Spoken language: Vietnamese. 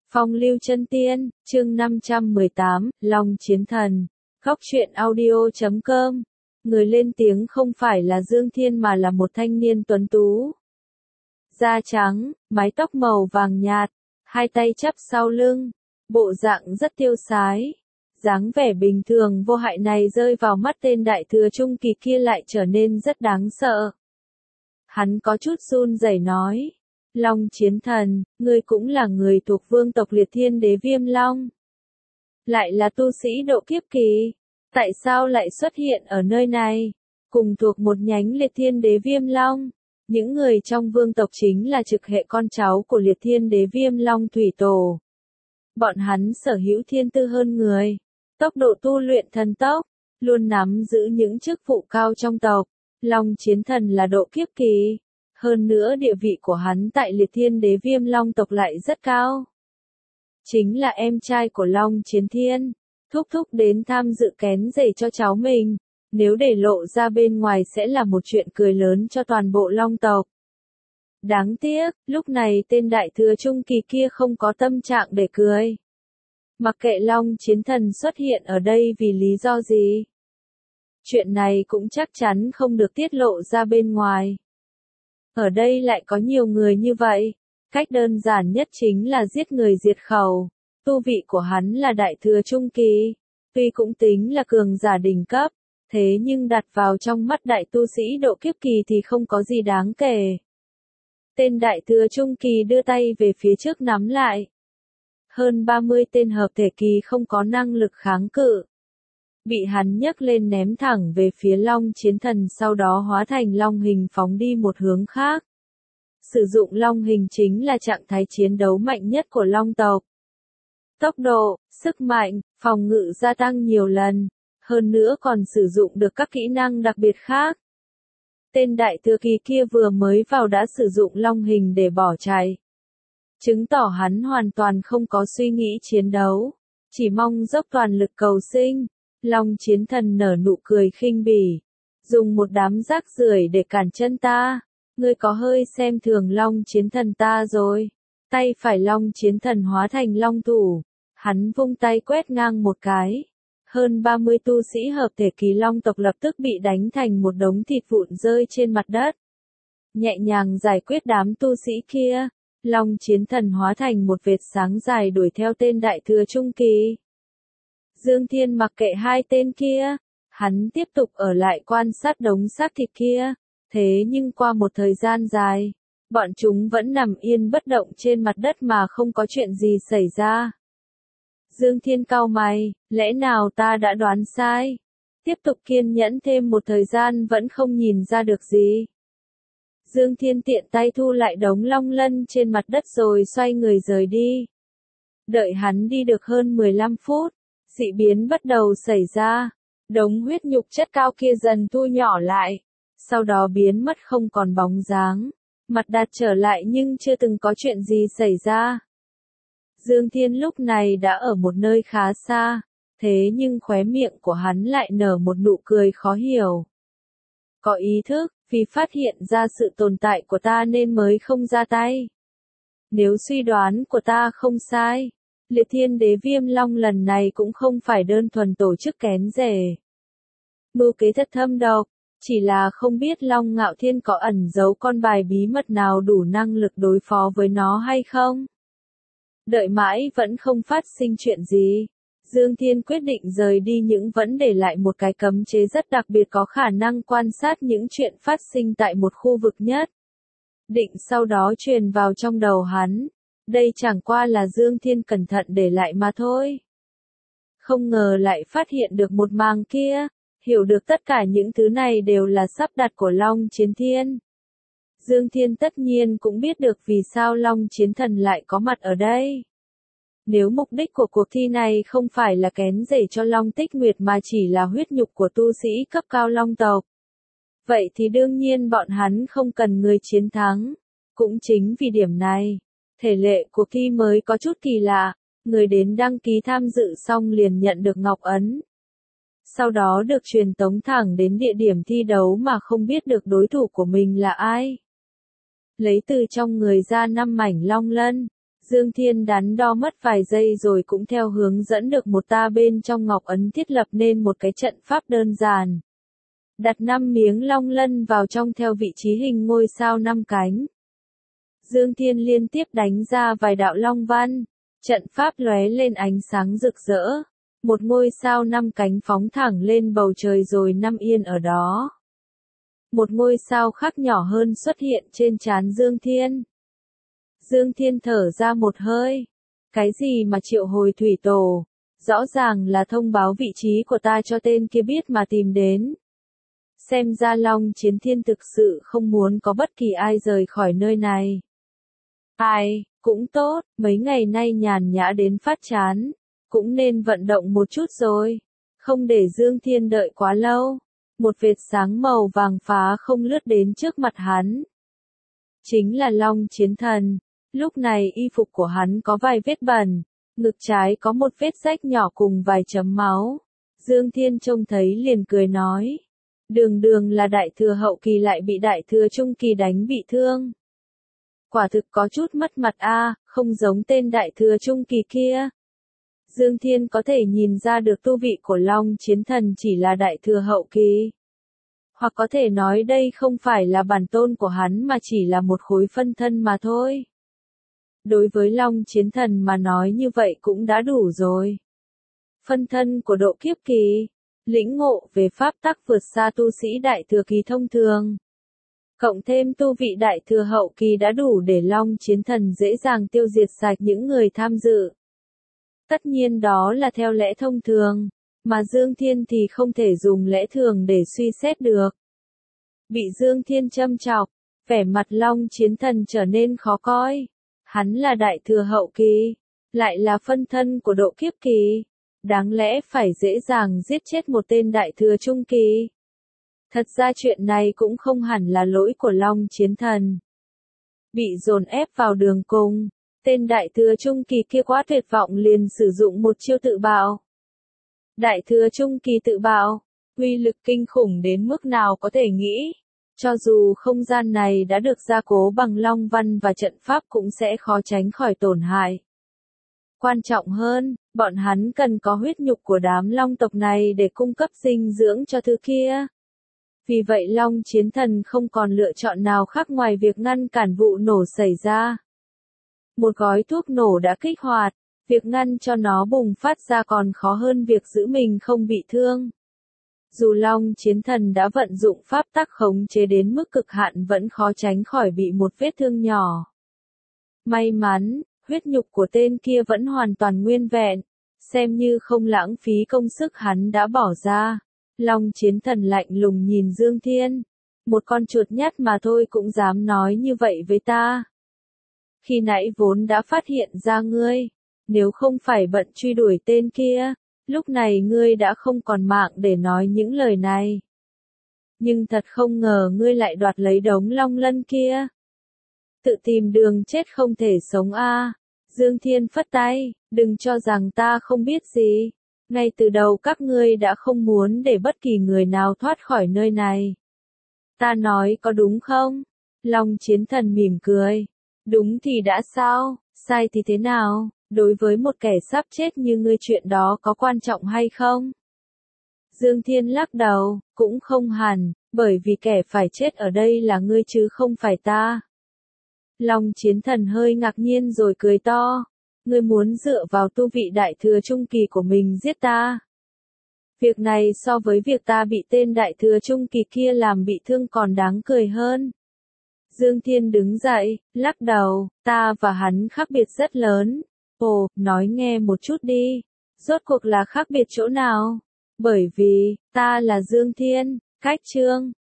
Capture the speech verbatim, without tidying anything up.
Phong lưu chân tiên, chương năm trăm mười tám, Long Chiến Thần. Góc truyện audio chấm com. Người lên tiếng không phải là Dương Thiên mà là một thanh niên tuấn tú. Da trắng, mái tóc màu vàng nhạt, hai tay chắp sau lưng, bộ dạng rất tiêu sái. Dáng vẻ bình thường vô hại này rơi vào mắt tên đại thừa trung kỳ kia lại trở nên rất đáng sợ. Hắn có chút run rẩy nói. Long Chiến Thần, ngươi cũng là người thuộc vương tộc Liệt Thiên Đế Viêm Long. Lại là tu sĩ độ kiếp kỳ. Tại sao lại xuất hiện ở nơi này? Cùng thuộc một nhánh Liệt Thiên Đế Viêm Long. Những người trong vương tộc chính là trực hệ con cháu của Liệt Thiên Đế Viêm Long Thủy Tổ. Bọn hắn sở hữu thiên tư hơn người. Tốc độ tu luyện thần tốc. Luôn nắm giữ những chức vụ cao trong tộc. Long Chiến Thần là độ kiếp kỳ. Hơn nữa địa vị của hắn tại Liệt Thiên Đế Viêm Long tộc lại rất cao. Chính là em trai của Long Chiến Thiên, thúc thúc đến tham dự kén rể cho cháu mình. Nếu để lộ ra bên ngoài sẽ là một chuyện cười lớn cho toàn bộ Long tộc. Đáng tiếc, lúc này tên đại thừa trung kỳ kia không có tâm trạng để cười. Mặc kệ Long Chiến Thần xuất hiện ở đây vì lý do gì. Chuyện này cũng chắc chắn không được tiết lộ ra bên ngoài. Ở đây lại có nhiều người như vậy. Cách đơn giản nhất chính là giết người diệt khẩu. Tu vị của hắn là đại thừa trung kỳ. Tuy cũng tính là cường giả đỉnh cấp. Thế nhưng đặt vào trong mắt đại tu sĩ độ kiếp kỳ thì không có gì đáng kể. Tên đại thừa trung kỳ đưa tay về phía trước nắm lại. Hơn ba mươi tên hợp thể kỳ không có năng lực kháng cự. Bị hắn nhấc lên ném thẳng về phía Long Chiến Thần, sau đó hóa thành long hình phóng đi một hướng khác. Sử dụng long hình chính là trạng thái chiến đấu mạnh nhất của Long tộc. Tốc độ, sức mạnh, phòng ngự gia tăng nhiều lần, hơn nữa còn sử dụng được các kỹ năng đặc biệt khác. Tên đại thừa kỳ kia vừa mới vào đã sử dụng long hình để bỏ chạy. Chứng tỏ hắn hoàn toàn không có suy nghĩ chiến đấu, chỉ mong dốc toàn lực cầu sinh. Long Chiến Thần nở nụ cười khinh bỉ. Dùng một đám rác rưởi để cản chân ta. Ngươi có hơi xem thường Long Chiến Thần ta rồi. Tay phải Long Chiến Thần hóa thành long thủ. Hắn vung tay quét ngang một cái. Hơn ba mươi tu sĩ hợp thể kỳ long tộc lập tức bị đánh thành một đống thịt vụn rơi trên mặt đất. Nhẹ nhàng giải quyết đám tu sĩ kia. Long Chiến Thần hóa thành một vệt sáng dài đuổi theo tên đại thừa trung kỳ. Dương Thiên mặc kệ hai tên kia, hắn tiếp tục ở lại quan sát đống xác thịt kia, thế nhưng qua một thời gian dài, bọn chúng vẫn nằm yên bất động trên mặt đất mà không có chuyện gì xảy ra. Dương Thiên cau mày, lẽ nào ta đã đoán sai? Tiếp tục kiên nhẫn thêm một thời gian vẫn không nhìn ra được gì. Dương Thiên tiện tay thu lại đống long lân trên mặt đất rồi xoay người rời đi. Đợi hắn đi được hơn mười lăm phút. Dị biến bắt đầu xảy ra, đống huyết nhục chất cao kia dần thu nhỏ lại, sau đó biến mất không còn bóng dáng, mặt đạt trở lại nhưng chưa từng có chuyện gì xảy ra. Dương Thiên lúc này đã ở một nơi khá xa, thế nhưng khóe miệng của hắn lại nở một nụ cười khó hiểu. Có ý thức, vì phát hiện ra sự tồn tại của ta nên mới không ra tay. Nếu suy đoán của ta không sai, Liệt Thiên Đế Viêm Long lần này cũng không phải đơn thuần tổ chức kén rể. Mưu kế thật thâm độc, chỉ là không biết Long Ngạo Thiên có ẩn giấu con bài bí mật nào đủ năng lực đối phó với nó hay không. Đợi mãi vẫn không phát sinh chuyện gì. Dương Thiên quyết định rời đi nhưng vẫn để lại một cái cấm chế rất đặc biệt có khả năng quan sát những chuyện phát sinh tại một khu vực nhất. Định sau đó truyền vào trong đầu hắn. Đây chẳng qua là Dương Thiên cẩn thận để lại mà thôi. Không ngờ lại phát hiện được một màng kia, hiểu được tất cả những thứ này đều là sắp đặt của Long Chiến Thiên. Dương Thiên tất nhiên cũng biết được vì sao Long Chiến Thần lại có mặt ở đây. Nếu mục đích của cuộc thi này không phải là kén rể cho Long Tích Nguyệt mà chỉ là huyết nhục của tu sĩ cấp cao Long tộc, vậy thì đương nhiên bọn hắn không cần người chiến thắng. Cũng chính vì điểm này, thể lệ cuộc thi mới có chút kỳ lạ, người đến đăng ký tham dự xong liền nhận được ngọc ấn. Sau đó được truyền tống thẳng đến địa điểm thi đấu mà không biết được đối thủ của mình là ai. Lấy từ trong người ra năm mảnh long lân, Dương Thiên đắn đo mất vài giây rồi cũng theo hướng dẫn được một ta bên trong ngọc ấn thiết lập nên một cái trận pháp đơn giản. Đặt năm miếng long lân vào trong theo vị trí hình ngôi sao năm cánh. Dương Thiên liên tiếp đánh ra vài đạo long văn, trận pháp lóe lên ánh sáng rực rỡ. Một ngôi sao năm cánh phóng thẳng lên bầu trời rồi nằm yên ở đó. Một ngôi sao khác nhỏ hơn xuất hiện trên trán Dương Thiên. Dương Thiên thở ra một hơi. Cái gì mà triệu hồi thủy tổ? Rõ ràng là thông báo vị trí của ta cho tên kia biết mà tìm đến. Xem ra Long Chiến Thiên thực sự không muốn có bất kỳ ai rời khỏi nơi này. Ai, cũng tốt, mấy ngày nay nhàn nhã đến phát chán. Cũng nên vận động một chút rồi. Không để Dương Thiên đợi quá lâu. Một vệt sáng màu vàng phá không lướt đến trước mặt hắn. Chính là Long Chiến Thần. Lúc này y phục của hắn có vài vết bẩn. Ngực trái có một vết rách nhỏ cùng vài chấm máu. Dương Thiên trông thấy liền cười nói. Đường đường là đại thừa hậu kỳ lại bị đại thừa trung kỳ đánh bị thương. Quả thực có chút mất mặt a, không giống tên đại thừa trung kỳ kia. Dương Thiên có thể nhìn ra được tu vị của Long Chiến Thần chỉ là đại thừa hậu kỳ. Hoặc có thể nói đây không phải là bản tôn của hắn mà chỉ là một khối phân thân mà thôi. Đối với Long Chiến Thần mà nói như vậy cũng đã đủ rồi. Phân thân của độ kiếp kỳ, lĩnh ngộ về pháp tắc vượt xa tu sĩ đại thừa kỳ thông thường. Cộng thêm tu vị đại thừa hậu kỳ đã đủ để Long Chiến Thần dễ dàng tiêu diệt sạch những người tham dự. Tất nhiên đó là theo lẽ thông thường, mà Dương Thiên thì không thể dùng lẽ thường để suy xét được. Bị Dương Thiên châm chọc, vẻ mặt Long Chiến Thần trở nên khó coi. Hắn là đại thừa hậu kỳ, lại là phân thân của độ kiếp kỳ. Đáng lẽ phải dễ dàng giết chết một tên đại thừa trung kỳ. Thật ra chuyện này cũng không hẳn là lỗi của Long Chiến Thần. Bị dồn ép vào đường cùng, tên đại thừa trung kỳ kia quá tuyệt vọng liền sử dụng một chiêu tự bạo. Đại thừa trung kỳ tự bạo, uy lực kinh khủng đến mức nào có thể nghĩ. Cho dù không gian này đã được gia cố bằng long văn và trận pháp cũng sẽ khó tránh khỏi tổn hại. Quan trọng hơn, bọn hắn cần có huyết nhục của đám long tộc này để cung cấp dinh dưỡng cho thứ kia. Vì vậy Long Chiến Thần không còn lựa chọn nào khác ngoài việc ngăn cản vụ nổ xảy ra. Một gói thuốc nổ đã kích hoạt, việc ngăn cho nó bùng phát ra còn khó hơn việc giữ mình không bị thương. Dù Long Chiến Thần đã vận dụng pháp tắc khống chế đến mức cực hạn vẫn khó tránh khỏi bị một vết thương nhỏ. May mắn, huyết nhục của tên kia vẫn hoàn toàn nguyên vẹn, xem như không lãng phí công sức hắn đã bỏ ra. Long Chiến Thần lạnh lùng nhìn Dương Thiên. Một con chuột nhắt mà thôi cũng dám nói như vậy với ta. Khi nãy vốn đã phát hiện ra ngươi. Nếu không phải bận truy đuổi tên kia, lúc này ngươi đã không còn mạng để nói những lời này. Nhưng thật không ngờ ngươi lại đoạt lấy đống long lân kia. Tự tìm đường chết không thể sống a. Dương Thiên phất tay, đừng cho rằng ta không biết gì. Ngay từ đầu các ngươi đã không muốn để bất kỳ người nào thoát khỏi nơi này. Ta nói có đúng không? Long Chiến Thần mỉm cười. Đúng thì đã sao, sai thì thế nào? Đối với một kẻ sắp chết như ngươi chuyện đó có quan trọng hay không? Dương Thiên lắc đầu, cũng không hẳn, bởi vì kẻ phải chết ở đây là ngươi chứ không phải ta. Long Chiến Thần hơi ngạc nhiên rồi cười to. Ngươi muốn dựa vào tu vị đại thừa trung kỳ của mình giết ta. Việc này so với việc ta bị tên đại thừa trung kỳ kia làm bị thương còn đáng cười hơn. Dương Thiên đứng dậy, lắc đầu, ta và hắn khác biệt rất lớn. Ồ, nói nghe một chút đi. Rốt cuộc là khác biệt chỗ nào? Bởi vì, ta là Dương Thiên, cách chương.